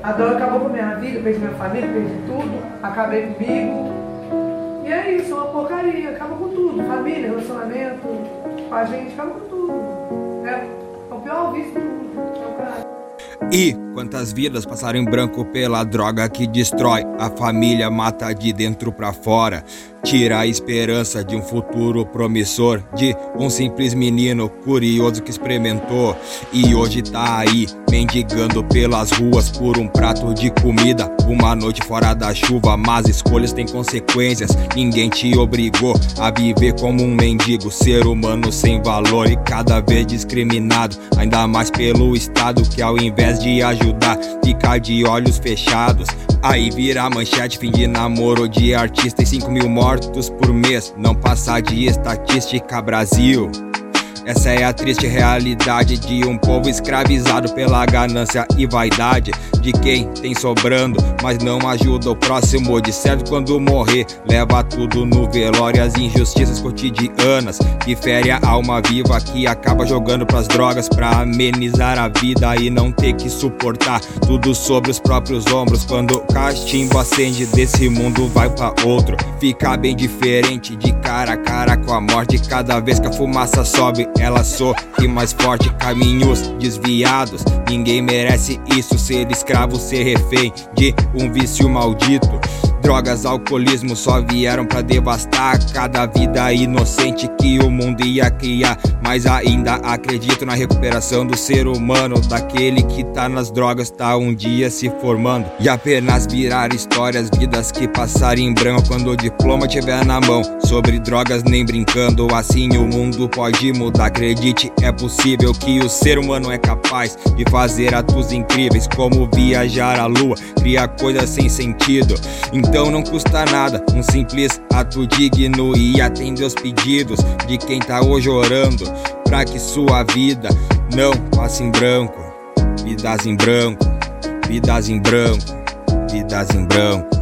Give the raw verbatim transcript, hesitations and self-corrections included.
A droga acabou com a minha vida, perdi minha família, perdi tudo, acabei comigo. E é isso, é uma porcaria, acaba com tudo. Família, relacionamento, com a gente, acaba com tudo. É, é o pior vício do mundo, é o caralho. E quantas vidas passaram em branco pela droga que destrói a família, mata de dentro pra fora, tira a esperança de um futuro promissor, de um simples menino curioso que experimentou e hoje tá aí mendigando pelas ruas por um prato de comida, uma noite fora da chuva. Mas escolhas têm consequências, ninguém te obrigou a viver como um mendigo, ser humano sem valor e cada vez discriminado, ainda mais pelo Estado que ao invés de ajudar fica de olhos fechados. Aí vira manchete, fim de namoro de artista e cinco mil mortos por mês, não passa de estatística, Brasil. Essa é a triste realidade de um povo escravizado pela ganância e vaidade de quem tem sobrando, mas não ajuda o próximo. De certo, quando morrer, leva tudo no velório. As injustiças cotidianas que fere a alma viva, que acaba jogando pras drogas pra amenizar a vida e não ter que suportar tudo sobre os próprios ombros. Quando o cachimbo acende, desse mundo vai pra outro, fica bem diferente, de cara a cara com a morte. Cada vez que a fumaça sobe, ela sorri mais forte. Caminhos desviados, ninguém merece isso, ser escravo, ser refém de um vício maldito. Drogas, alcoolismo só vieram pra devastar cada vida inocente que o mundo ia criar. Mas ainda acredito na recuperação do ser humano, daquele que tá nas drogas, tá um dia se formando e apenas virar histórias, vidas que passarem em branco quando o diploma tiver na mão. Sobre drogas nem brincando, assim o mundo pode mudar. Acredite, é possível que o ser humano é capaz de fazer atos incríveis, como viajar à lua, criar coisas sem sentido. Então não custa nada, um simples ato digno e atender os pedidos de quem tá hoje orando pra que sua vida não passe em branco. Vidas em branco, vidas em branco, vidas em branco.